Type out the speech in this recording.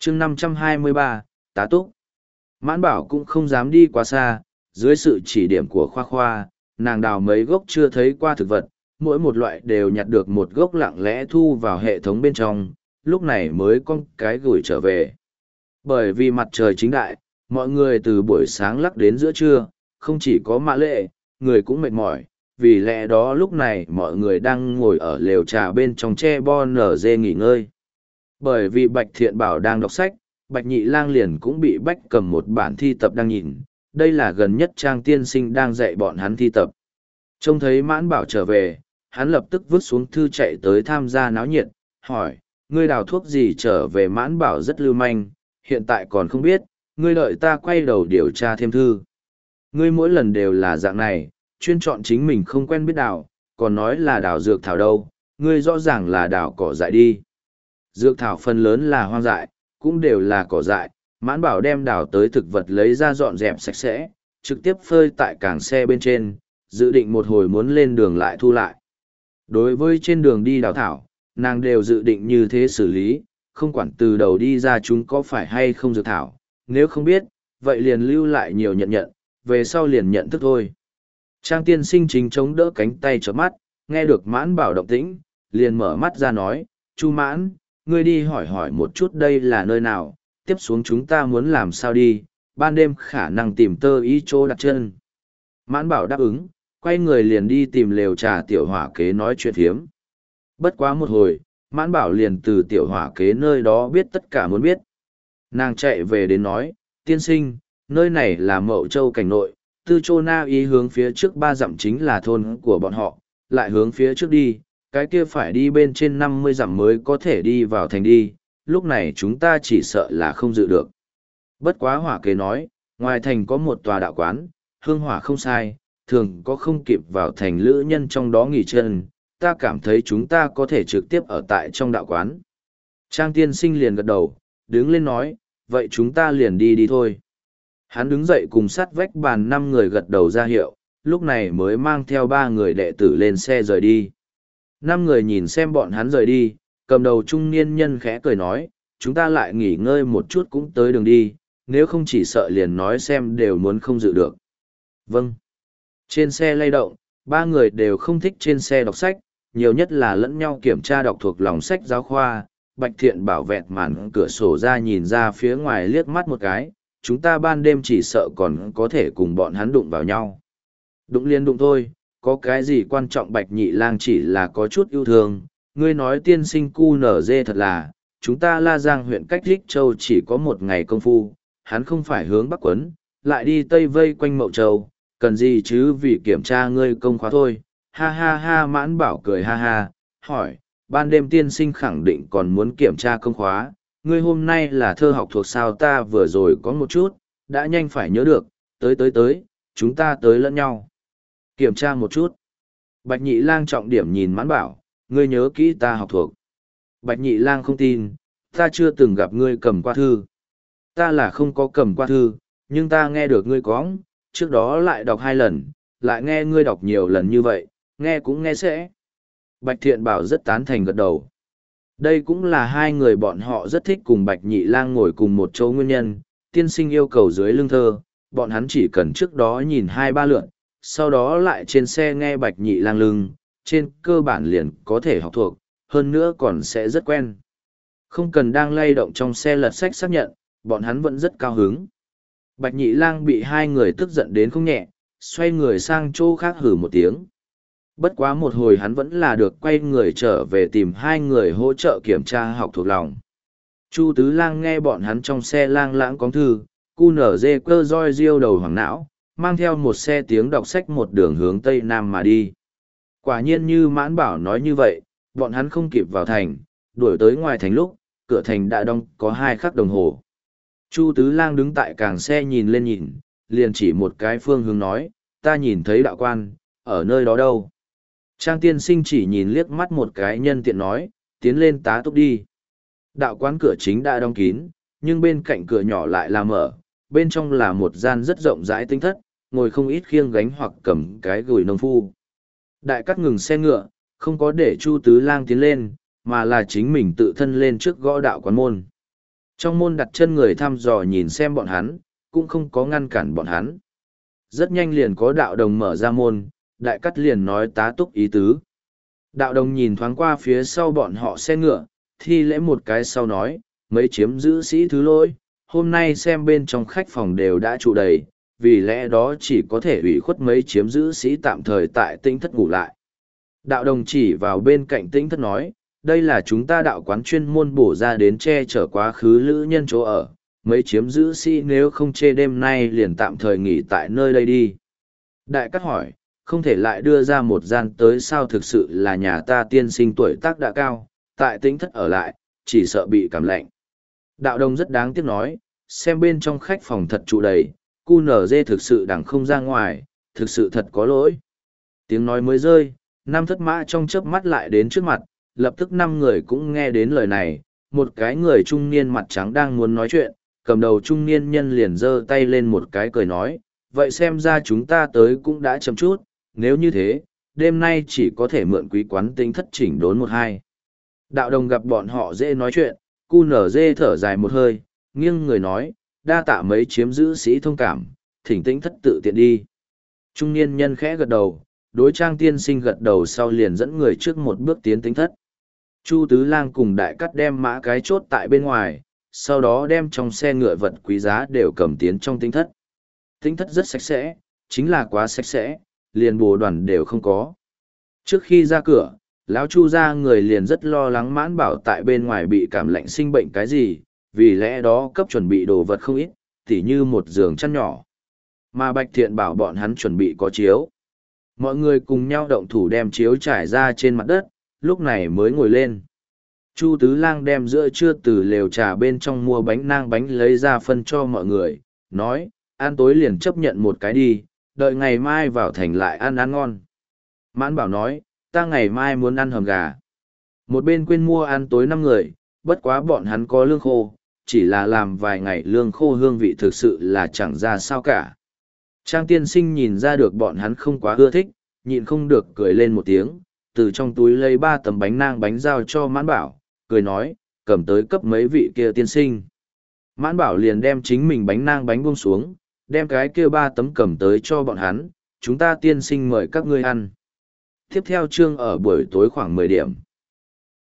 chương 523, tá túc. Mãn Bảo cũng không dám đi quá xa, dưới sự chỉ điểm của Khoa Khoa, nàng đào mấy gốc chưa thấy qua thực vật, mỗi một loại đều nhặt được một gốc lặng lẽ thu vào hệ thống bên trong, lúc này mới con cái gửi trở về. Bởi vì mặt trời chính đại, mọi người từ buổi sáng lắc đến giữa trưa, không chỉ có Mã Lệ, người cũng mệt mỏi, vì lẽ đó lúc này mọi người đang ngồi ở lều trà bên trong tre bon nở dê nghỉ ngơi. Bởi vì Bạch Thiện Bảo đang đọc sách, Bạch Nhị Lang liền cũng bị bách cầm một bản thi tập đang nhìn, đây là gần nhất Trang tiên sinh đang dạy bọn hắn thi tập. Trông thấy Mãn Bảo trở về, hắn lập tức vứt xuống thư chạy tới tham gia náo nhiệt, hỏi, ngươi đào thuốc gì trở về? Mãn Bảo rất lưu manh, hiện tại còn không biết, ngươi đợi ta quay đầu điều tra thêm thư. Ngươi mỗi lần đều là dạng này, chuyên chọn chính mình không quen biết đào, còn nói là đào dược thảo đâu, ngươi rõ ràng là đào cỏ dại đi. Dược thảo phần lớn là hoang dại, cũng đều là cỏ dại, Mãn Bảo đem đào tới thực vật lấy ra dọn dẹp sạch sẽ, trực tiếp phơi tại cảng xe bên trên, dự định một hồi muốn lên đường lại thu lại. Đối với trên đường đi đào thảo, nàng đều dự định như thế xử lý, không quản từ đầu đi ra chúng có phải hay không dược thảo, nếu không biết, vậy liền lưu lại nhiều nhận, về sau liền nhận thức thôi. Trang tiên sinh chính chống đỡ cánh tay chớp mắt, nghe được Mãn Bảo động tĩnh, liền mở mắt ra nói, Chu Mãn, ngươi đi hỏi hỏi một chút đây là nơi nào, tiếp xuống chúng ta muốn làm sao đi, ban đêm khả năng tìm tơ ý chỗ đặt chân. Mãn Bảo đáp ứng, quay người liền đi tìm lều trà tiểu hỏa kế nói chuyện thiếm. Bất quá một hồi, Mãn Bảo liền từ tiểu hỏa kế nơi đó biết tất cả muốn biết. Nàng chạy về đến nói, tiên sinh, nơi này là Mậu Châu cảnh nội, Tư Chô Na ý hướng phía trước 3 dặm chính là thôn của bọn họ, lại hướng phía trước đi, cái kia phải đi bên trên 50 dặm mới có thể đi vào thành đi, lúc này chúng ta chỉ sợ là không dự được. Bất quá hỏa kế nói, ngoài thành có một tòa đạo quán, hương hỏa không sai, thường có không kịp vào thành lữ nhân trong đó nghỉ chân, ta cảm thấy chúng ta có thể trực tiếp ở tại trong đạo quán. Trang tiên sinh liền gật đầu, đứng lên nói, vậy chúng ta liền đi thôi. Hắn đứng dậy cùng sát vách bàn 5 người gật đầu ra hiệu, lúc này mới mang theo 3 người đệ tử lên xe rời đi. 5 người nhìn xem bọn hắn rời đi, cầm đầu trung niên nhân khẽ cười nói, chúng ta lại nghỉ ngơi một chút cũng tới đường đi, nếu không chỉ sợ liền nói xem đều muốn không dự được. Vâng. Trên xe lay động, 3 người đều không thích trên xe đọc sách, nhiều nhất là lẫn nhau kiểm tra đọc thuộc lòng sách giáo khoa. Bạch Thiện Bảo vẹt màn cửa sổ ra nhìn ra phía ngoài liếc mắt một cái, chúng ta ban đêm chỉ sợ còn có thể cùng bọn hắn đụng vào nhau. Đụng liên đụng thôi, có cái gì quan trọng? Bạch Nhị Lang chỉ là có chút yêu thương, ngươi nói tiên sinh cu nở dê thật là, chúng ta La Giang huyện cách Rích Châu chỉ có 1 ngày công phu, hắn không phải hướng Bắc quấn, lại đi Tây vây quanh Mậu Châu, cần gì chứ vì kiểm tra ngươi công khóa thôi. Ha ha ha. Mãn Bảo cười ha ha, hỏi, ban đêm tiên sinh khẳng định còn muốn kiểm tra công khóa, ngươi hôm nay là thơ học thuộc sao? Ta vừa rồi có một chút, đã nhanh phải nhớ được, tới, chúng ta tới lẫn nhau. Kiểm tra một chút. Bạch Nhị Lang trọng điểm nhìn Mãn Bảo, ngươi nhớ kỹ ta học thuộc. Bạch Nhị Lang không tin, ta chưa từng gặp ngươi cầm qua thư. Ta là không có cầm qua thư, nhưng ta nghe được ngươi có, trước đó lại đọc 2 lần, lại nghe ngươi đọc nhiều lần như vậy, nghe cũng nghe sẽ. Bạch Thiện Bảo rất tán thành gật đầu. Đây cũng là 2 người bọn họ rất thích cùng Bạch Nhị Lang ngồi cùng một chỗ nguyên nhân, tiên sinh yêu cầu dưới lưng thơ, bọn hắn chỉ cần trước đó nhìn 2-3 lượt, sau đó lại trên xe nghe Bạch Nhị Lang lưng, trên cơ bản liền có thể học thuộc, hơn nữa còn sẽ rất quen. Không cần đang lay động trong xe lật sách xác nhận, bọn hắn vẫn rất cao hứng. Bạch Nhị Lang bị 2 người tức giận đến không nhẹ, xoay người sang chỗ khác hử một tiếng. Bất quá một hồi hắn vẫn là được quay người trở về tìm 2 người hỗ trợ kiểm tra học thuộc lòng. Chu Tứ Lang nghe bọn hắn trong xe lang lãng có thư, cu nở dê cơ roi riêu đầu hoàng não, mang theo một xe tiếng đọc sách một đường hướng Tây Nam mà đi. Quả nhiên như Mãn Bảo nói như vậy, bọn hắn không kịp vào thành, đuổi tới ngoài thành lúc, cửa thành đã đóng có 2 khắc đồng hồ. Chu Tứ Lang đứng tại càng xe nhìn lên nhìn, liền chỉ một cái phương hướng nói, ta nhìn thấy đạo quan, ở nơi đó đâu. Trang tiên sinh chỉ nhìn liếc mắt một cái nhân tiện nói, tiến lên tá túc đi. Đạo quán cửa chính đã đóng kín, nhưng bên cạnh cửa nhỏ lại là mở, bên trong là một gian rất rộng rãi tinh thất, ngồi không ít khiêng gánh hoặc cầm cái gùi nông phu. Đại cắt ngừng xe ngựa, không có để Chu Tứ Lang tiến lên, mà là chính mình tự thân lên trước gõ đạo quán môn. Trong môn đặt chân người thăm dò nhìn xem bọn hắn, cũng không có ngăn cản bọn hắn. Rất nhanh liền có đạo đồng mở ra môn, đại cắt liền nói tá túc ý tứ. Đạo đồng nhìn thoáng qua phía sau bọn họ xe ngựa, thi lễ một cái sau nói, mấy chiếm giữ sĩ thứ lỗi, hôm nay xem bên trong khách phòng đều đã trụ đầy, vì lẽ đó chỉ có thể ủy khuất mấy chiếm giữ sĩ tạm thời tại tinh thất ngủ lại. Đạo đồng chỉ vào bên cạnh tinh thất nói, đây là chúng ta đạo quán chuyên môn bổ ra đến che chở quá khứ lữ nhân chỗ ở, mấy chiếm giữ sĩ nếu không chê đêm nay liền tạm thời nghỉ tại nơi đây đi. Đại cắt hỏi, không thể lại đưa ra một gian tới sao, thực sự là nhà ta tiên sinh tuổi tác đã cao, tại tinh thất ở lại, chỉ sợ bị cảm lạnh. Đạo đồng rất đáng tiếc nói, xem bên trong khách phòng thật trụ đầy, cu nở dê thực sự đằng không ra ngoài, thực sự thật có lỗi. Tiếng nói mới rơi, năm thất mã trong chớp mắt lại đến trước mặt, lập tức năm người cũng nghe đến lời này, một cái người trung niên mặt trắng đang muốn nói chuyện, cầm đầu trung niên nhân liền giơ tay lên một cái cười nói, vậy xem ra chúng ta tới cũng đã chậm chút, nếu như thế, đêm nay chỉ có thể mượn quý quán tinh thất chỉnh đốn một hai. Đạo đồng gặp bọn họ dễ nói chuyện, cu nở dê thở dài một hơi, nghiêng người nói, đa tạ mấy chiếm giữ sĩ thông cảm, thỉnh tĩnh thất tự tiện đi. Trung niên nhân khẽ gật đầu, đối trang tiên sinh gật đầu sau liền dẫn người trước một bước tiến tĩnh thất. Chu Tứ Lang cùng đại cắt đem mã cái chốt tại bên ngoài, sau đó đem trong xe ngựa vật quý giá đều cầm tiến trong tĩnh thất. Tĩnh thất rất sạch sẽ, chính là quá sạch sẽ, liền bồ đoàn đều không có. Trước khi ra cửa, lão Chu ra người liền rất lo lắng Mãn Bảo tại bên ngoài bị cảm lạnh sinh bệnh cái gì, vì lẽ đó cấp chuẩn bị đồ vật không ít, tỉ như một giường chăn nhỏ. Mà Bạch Thiện bảo bọn hắn chuẩn bị có chiếu. Mọi người cùng nhau động thủ đem chiếu trải ra trên mặt đất, lúc này mới ngồi lên. Chu Tứ Lang đem giữa trưa từ lều trà bên trong mua bánh nang bánh lấy ra phân cho mọi người, nói, ăn tối liền chấp nhận một cái đi, đợi ngày mai vào thành lại ăn ngon. Mãn Bảo nói, ta ngày mai muốn ăn hầm gà. Một bên quên mua ăn tối 5 người, bất quá bọn hắn có lương khô, chỉ là làm vài ngày lương khô hương vị thực sự là chẳng ra sao cả. Trang tiên sinh nhìn ra được bọn hắn không quá ưa thích, nhịn không được cười lên một tiếng, từ trong túi lấy 3 tấm bánh nang bánh giao cho Mãn Bảo, cười nói, cầm tới cấp mấy vị kia tiên sinh. Mãn Bảo liền đem chính mình bánh nang bánh buông xuống, đem cái kia 3 tấm cầm tới cho bọn hắn, chúng ta tiên sinh mời các ngươi ăn. Tiếp theo chương ở buổi tối khoảng 10 điểm.